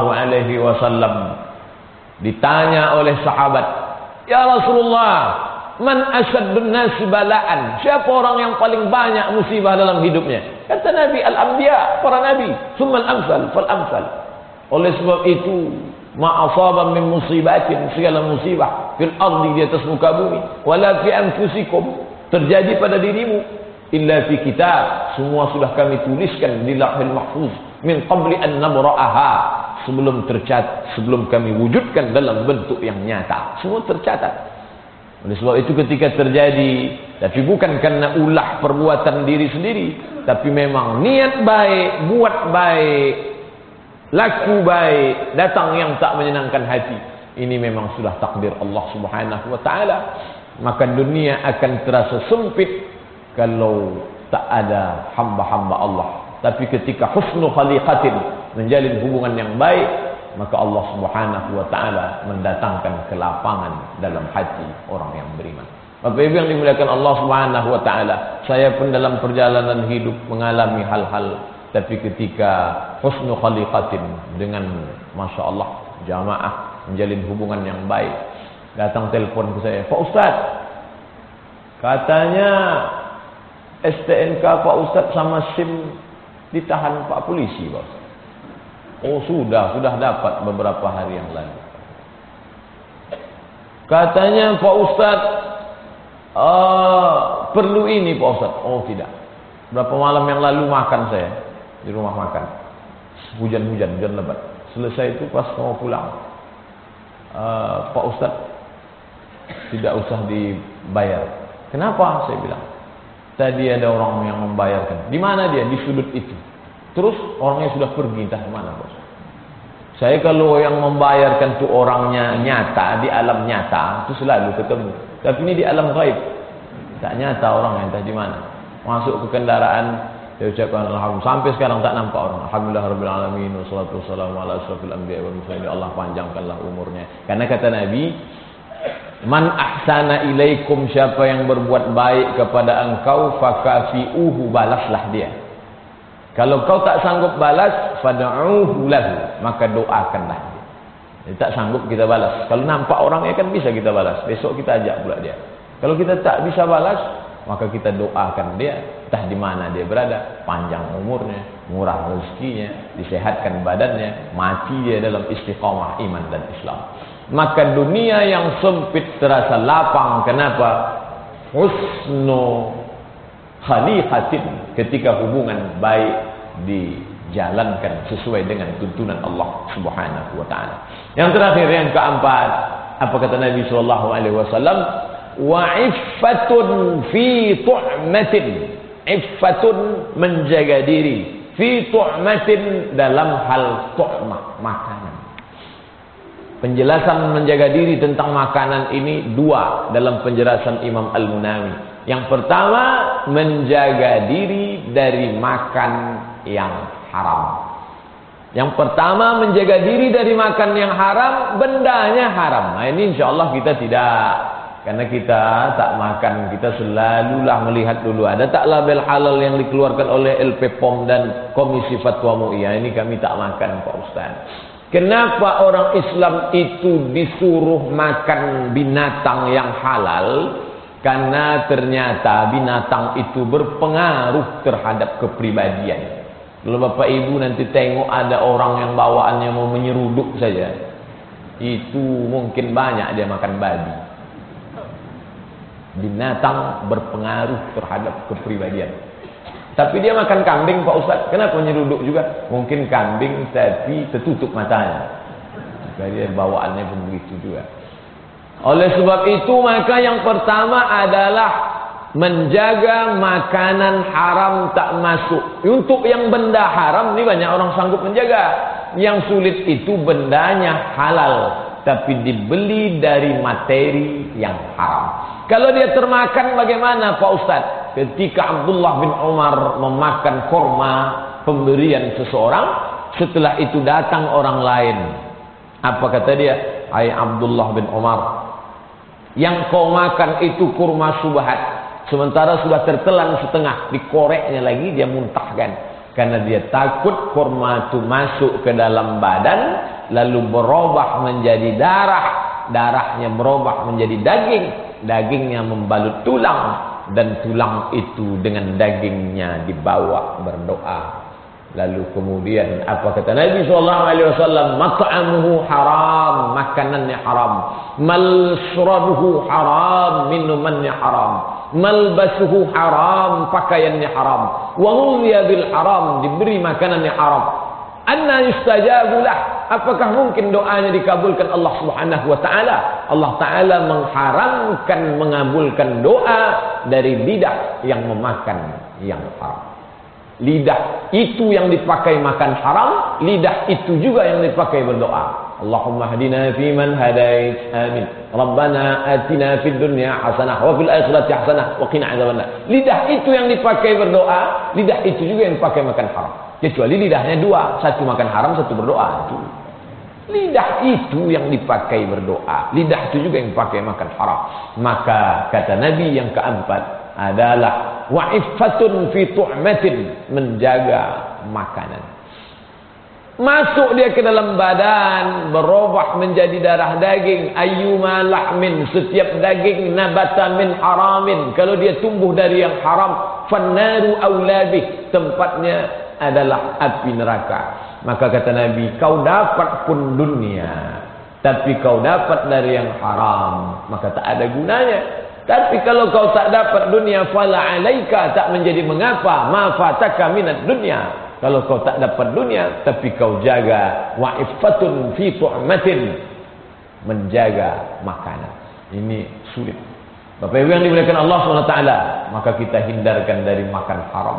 SAW ditanya oleh sahabat, ya Rasulullah, man asyadun nasi bala'an? Siapa orang yang paling banyak musibah dalam hidupnya? Kata Nabi, al-anbiya, para nabi. Summal amsal, fal amsal. Oleh sebab itu, ma'asaba min musibatin, segala musibah fil ardi, di atas muka bumi, wala fi anfusikum, terjadi pada dirimu, illa fi kitab, semua sudah kami tuliskan di lauhil mahfuz, min qabli an nabra'aha, sebelum tercatat, sebelum kami wujudkan dalam bentuk yang nyata, semua tercatat. Oleh sebab itu ketika terjadi, tapi bukan karena ulah perbuatan diri sendiri, tapi memang niat baik, buat baik, laku baik, datang yang tak menyenangkan hati, ini memang sudah takdir Allah Subhanahu wa taala. Maka dunia akan terasa sempit kalau tak ada hamba-hamba Allah. Tapi ketika husnu khaliqatin, menjalin hubungan yang baik, maka Allah Subhanahu wa taala mendatangkan kelapangan dalam hati orang yang beriman. Bapak Ibu yang dimuliakan Allah Subhanahu wa taala, saya pun dalam perjalanan hidup mengalami hal-hal, tapi ketika husnu khaliqatin, dengan Masya Allah jamaah menjalin hubungan yang baik, datang telepon ke saya, Pak Ustaz, katanya STNK Pak Ustaz sama SIM ditahan Pak Polisi, Pak Ustaz. Oh sudah dapat beberapa hari yang lalu. Katanya Pak Ustaz perlu ini Pak Ustaz. Oh tidak. Berapa malam yang lalu makan saya di rumah makan, hujan lebat. Selesai itu pas mau pulang, Pak Ustaz tidak usah dibayar. Kenapa? Saya bilang, tadi ada orang yang membayarkan. Di mana dia? Di sudut itu. Terus orangnya sudah pergi, entah kemana, bos. Saya kalau yang membayarkan tu orangnya nyata, di alam nyata, itu selalu ketemu. Tapi ini di alam gaib, tak nyata orangnya, entah di mana. Masuk ke kendaraan, saya ucapkan alhamdulillah. Sampai sekarang tak nampak orang. Alhamdulillah rabbil alamin, wassalatu wassalamu ala asyrafil anbiya wal mursalin. Allah panjangkanlah umurnya. Karena kata Nabi, man ahsana ilaikum, siapa yang berbuat baik kepada engkau, fakafi'uhu, balaslah dia. Kalau kau tak sanggup balas, fad'uhu lahu, maka doakanlah dia. Jadi, tak sanggup kita balas. Kalau nampak orangnya kan bisa kita balas. Besok kita ajak pula dia. Kalau kita tak bisa balas, maka kita doakan dia, entah di mana dia berada, panjang umurnya, murah rezekinya, disehatkan badannya, mati dia dalam istiqamah iman dan Islam. Maka dunia yang sempit terasa lapang. Kenapa? Husnu khaliqatin, ketika hubungan baik dijalankan sesuai dengan tuntunan Allah Subhanahu wa taala. Yang terakhir, yang keempat, apa kata Nabi sallallahu alaihi wasallam? Wa iffatun fi tu'matin. Iffatun, menjaga diri, fi tu'matin, dalam hal tu'mah, makanan. Penjelasan menjaga diri tentang makanan ini dua dalam penjelasan Imam Al-Munawi. Yang pertama, menjaga diri dari makan yang haram. Yang pertama, menjaga diri dari makan yang haram, bendanya haram. Nah, ini insya Allah kita tidak. Karena kita tak makan, kita selalulah melihat dulu ada tak label halal yang dikeluarkan oleh LP POM dan Komisi Fatwa MUI. Ini kami tak makan, Pak Ustaz. Kenapa orang Islam itu disuruh makan binatang yang halal? Karena ternyata binatang itu berpengaruh terhadap kepribadian. Kalau Bapak Ibu nanti tengok ada orang yang bawaannya mau menyeruduk saja, itu mungkin banyak dia makan babi. Binatang berpengaruh terhadap kepribadian. Tapi dia makan kambing, Pak Ustaz. Kenapa menyeruduk juga? Mungkin kambing tapi tertutup matanya. Maka dia bawaannya pun begitu juga. Oleh sebab itu, maka yang pertama adalah menjaga makanan haram tak masuk. Untuk yang benda haram ini banyak orang sanggup menjaga. Yang sulit itu bendanya halal, tapi dibeli dari materi yang haram. Kalau dia termakan bagaimana, Pak Ustaz? Ketika Abdullah bin Umar memakan korma pemberian seseorang, setelah itu datang orang lain. Apa kata dia? Hai Abdullah bin Umar, yang kau makan itu kurma subhat, sementara sudah tertelan setengah, dikoreknya lagi, dia muntahkan. Karena dia takut kurma itu masuk ke dalam badan, lalu berubah menjadi darah, darahnya berubah menjadi daging, dagingnya membalut tulang, dan tulang itu dengan dagingnya dibawa berdoa. Lalu kemudian apa kata Nabi SAW? Mat'amuhu haram, makanannya haram. Malshrabuhu haram, minumannya haram. Malbasuhu haram, pakaiannya haram. Wa ghudhiya bil haram, diberi makanannya haram. Anna yustajabu lah, apakah mungkin doanya dikabulkan Allah Subhanahu wa taala? Allah taala mengharamkan mengabulkan doa dari lidah yang memakan yang haram. Lidah itu yang dipakai makan haram, lidah itu juga yang dipakai berdoa. Allahumma hadina fi man hadait, amin. Rabbana atina fid dunya hasanah wa fil akhirati hasanah wa qina adzabannar. Lidah itu yang dipakai berdoa, lidah itu juga yang dipakai makan haram. Kecuali lidahnya dua, satu makan haram, satu berdoa. Lidah itu yang dipakai berdoa, lidah itu juga yang dipakai makan haram. Maka kata Nabi yang keempat adalah wa'iffatun fi tu'matin, menjaga makanan. Masuk dia ke dalam badan, berubah menjadi darah daging. Ayyuma lahmin, setiap daging nabata min haramin, kalau dia tumbuh dari yang haram, fannaru aulabih, tempatnya adalah api neraka. Maka kata Nabi, kau dapat pun dunia, tapi kau dapat dari yang haram, maka tak ada gunanya. Tapi kalau kau tak dapat dunia, fala alaika, tak menjadi mengapa, ma fataka minad dunya. Kalau kau tak dapat dunia, tapi kau jaga wa'iffatun fi tu'matin, menjaga makanan. Ini sulit. Bapak Ibu yang dimuliakan Allah SWT, maka kita hindarkan dari makan haram.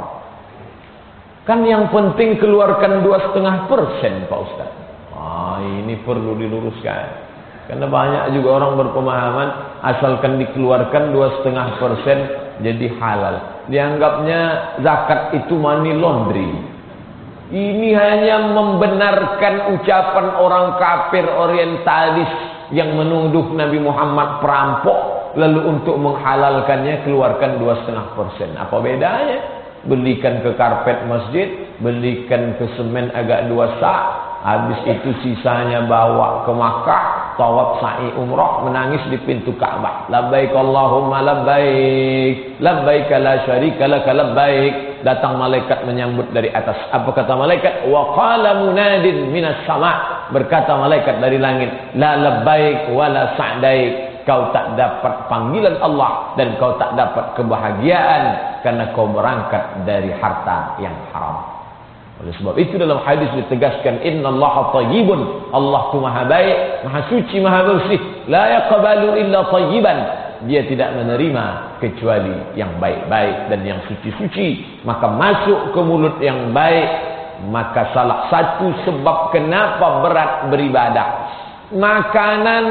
Kan yang penting keluarkan 2,5%, Pak Ustaz. Ini perlu diluruskan. Karena banyak juga orang berpemahaman asalkan dikeluarkan 2,5% jadi halal. Dianggapnya zakat itu money laundry. Ini hanya membenarkan ucapan orang kafir orientalis yang menuduh Nabi Muhammad perampok, lalu untuk menghalalkannya keluarkan 2,5%. Apa bedanya? Belikan ke karpet masjid, belikan ke semen agak 2 sak, habis itu sisanya bawa ke Makkah, tawaf sa'i umrah, menangis di pintu Ka'bah. Labbaik Allahumma labbaik, labbaik la syarika laka labbaik. Datang malaikat menyambut dari atas. Apa kata malaikat? Wa qala munadin minas sama'. Berkata malaikat dari langit, la labbaik wa la sa'daik. Kau tak dapat panggilan Allah dan kau tak dapat kebahagiaan karena kau berangkat dari harta yang haram. Oleh sebab itu dalam hadis ditegaskan, innallaha thayyibun, Allah itu maha baik, maha suci, maha bersih, la yaqbalu illa thayyiban. Dia tidak menerima kecuali yang baik-baik dan yang suci-suci. Maka masuk ke mulut yang baik. Maka salah satu sebab kenapa berat beribadah, makanan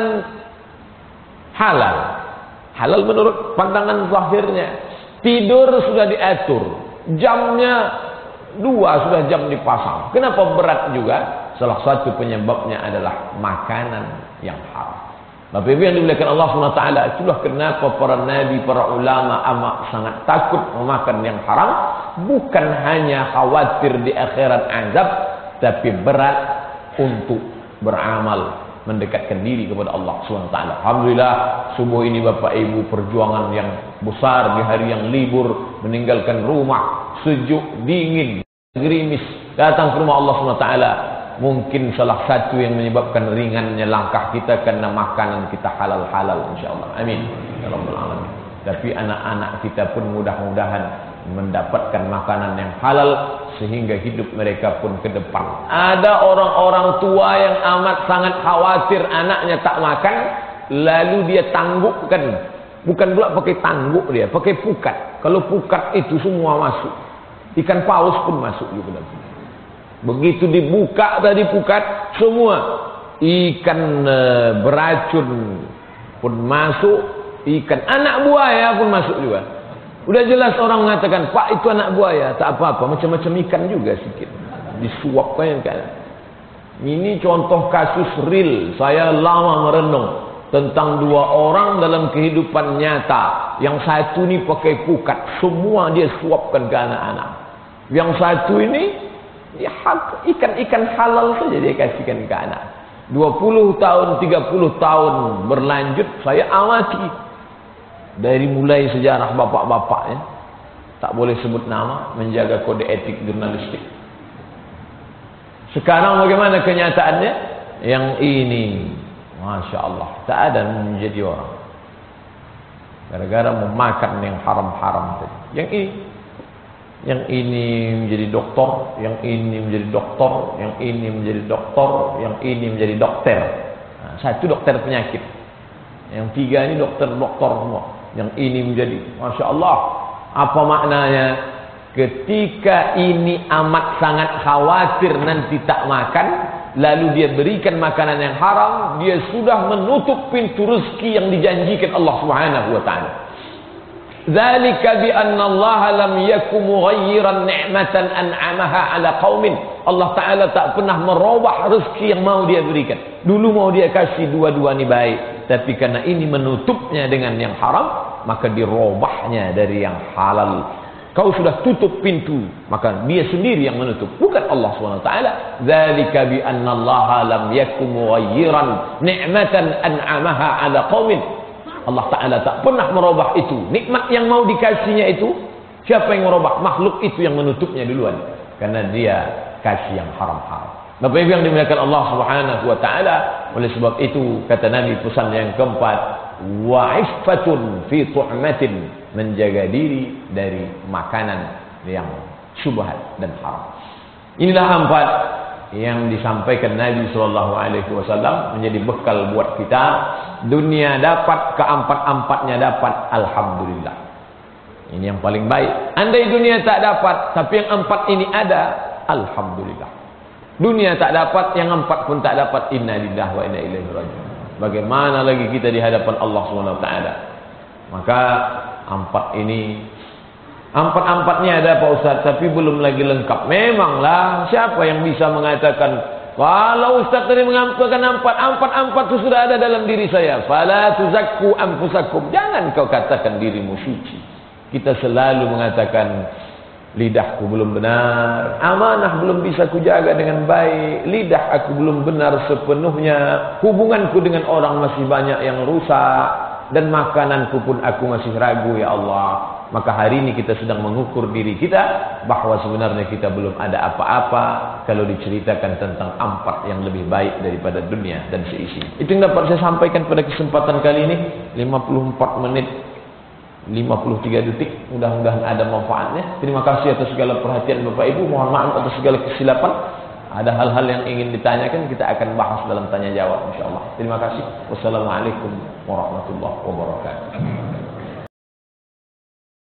halal. Halal menurut pandangan zahirnya. Tidur sudah diatur, jamnya 2 sudah jam dipasang. Kenapa berat juga? Salah satu penyebabnya adalah makanan yang haram. Bapak Ibu yang dimuliakan Allah SWT, itulah kenapa para nabi, para ulama amat sangat takut memakan yang haram. Bukan hanya khawatir di akhirat azab, tapi berat untuk beramal, mendekatkan diri kepada Allah SWT. Alhamdulillah, subuh ini Bapak Ibu perjuangan yang besar di hari yang libur, meninggalkan rumah, sejuk, dingin, gerimis, datang ke rumah Allah SWT. Mungkin salah satu yang menyebabkan ringannya langkah kita karena makanan kita halal-halal, insyaAllah. Amin ya rabbal alamin. Tapi anak-anak kita pun mudah-mudahan mendapatkan makanan yang halal sehingga hidup mereka pun ke depan. Ada orang-orang tua yang amat sangat khawatir anaknya tak makan, lalu dia tanggukkan. Bukan pula pakai tangguk dia, pakai pukat. Kalau pukat itu semua masuk. Ikan paus pun masuk juga. Begitu dibuka tadi pukat, semua ikan beracun pun masuk, ikan anak buaya pun masuk juga. Udah jelas orang mengatakan, Pak itu anak buaya, tak apa-apa, macam-macam ikan juga sedikit. Disuapkan kan. Ini contoh kasus real. Saya lama merenung tentang 2 orang dalam kehidupan nyata. Yang satu ini pakai pukat, semua dia suapkan ke anak-anak. Yang satu ini ya, ikan-ikan halal saja dia kasihkan ke anak. 20 tahun, 30 tahun berlanjut saya amati. Dari mulai sejarah bapak-bapaknya, tak boleh sebut nama, menjaga kode etik jurnalistik. Sekarang bagaimana kenyataannya? Yang ini, Masya Allah, tak ada menjadi orang. Gara-gara memakan yang haram-haram tadi. Yang ini menjadi doktor, yang ini menjadi doktor, yang ini menjadi doktor, yang ini menjadi dokter. Nah, satu dokter penyakit, yang 3 ini dokter-doktor semua. Yang ini menjadi, Masya Allah, apa maknanya? Ketika ini amat sangat khawatir nanti tak makan, lalu dia berikan makanan yang haram, dia sudah menutup pintu rezeki yang dijanjikan Allah Subhanahu wa taala. Dzalika bi anna Allah lam yakum mughayyiran ni'matan an'amaha 'ala qaumin. Allah taala tak pernah merubah rezeki yang mau dia berikan. Dulu mau dia kasih dua-dua ni baik, tapi karena ini menutupnya dengan yang haram, maka dirubahnya dari yang halal. Kau sudah tutup pintu, maka dia sendiri yang menutup, bukan Allah SWT. Dzalika bi anna Allah lam yakum mughayyiran ni'matan an'amaha 'ala qaumin. Allah Ta'ala tak pernah merubah itu. Nikmat yang mau dikasihnya itu, siapa yang merubah? Makhluk itu yang menutupnya duluan. Karena dia kasih yang haram-haram. Bapak Ibu yang dimuliakan Allah Subhanahu wa taala, oleh sebab itu kata Nabi pesan yang keempat, wa'iffatun fi tu'matin, menjaga diri dari makanan yang syubhat dan haram. Inilah 4 yang disampaikan Nabi sallallahu alaihi wasallam menjadi bekal buat kita. Dunia dapat, keempat-empatnya dapat, alhamdulillah. Ini yang paling baik. Andai dunia tak dapat, tapi yang 4 ini ada, alhamdulillah. Dunia tak dapat, yang 4 pun tak dapat, inna lillahi wa inna ilaihi raji'un. Bagaimana lagi kita di hadapan Allah SWT? Maka 4 ini, 4-4-nya ada Pak Ustaz, tapi belum lagi lengkap. Memanglah, siapa yang bisa mengatakan, kalau Ustaz tadi mengampilkan 4 itu sudah ada dalam diri saya. Fala tuzakku anfusakum. Jangan kau katakan dirimu suci. Kita selalu mengatakan, Lidahku belum benar, amanah belum bisa kujaga dengan baik, lidah aku belum benar sepenuhnya, hubunganku dengan orang masih banyak yang rusak, dan makananku pun aku masih ragu ya Allah. Maka hari ini kita sedang mengukur diri kita bahwa sebenarnya kita belum ada apa-apa kalau diceritakan tentang 4 yang lebih baik daripada dunia dan seisi. Itu yang dapat saya sampaikan pada kesempatan kali ini. 54 menit 53 detik, mudah-mudahan ada manfaatnya. Terima kasih atas segala perhatian Bapak Ibu, mohon maaf atas segala kesilapan. Ada hal-hal yang ingin ditanyakan, kita akan bahas dalam tanya jawab insyaallah. Terima kasih. Wassalamualaikum warahmatullahi wabarakatuh.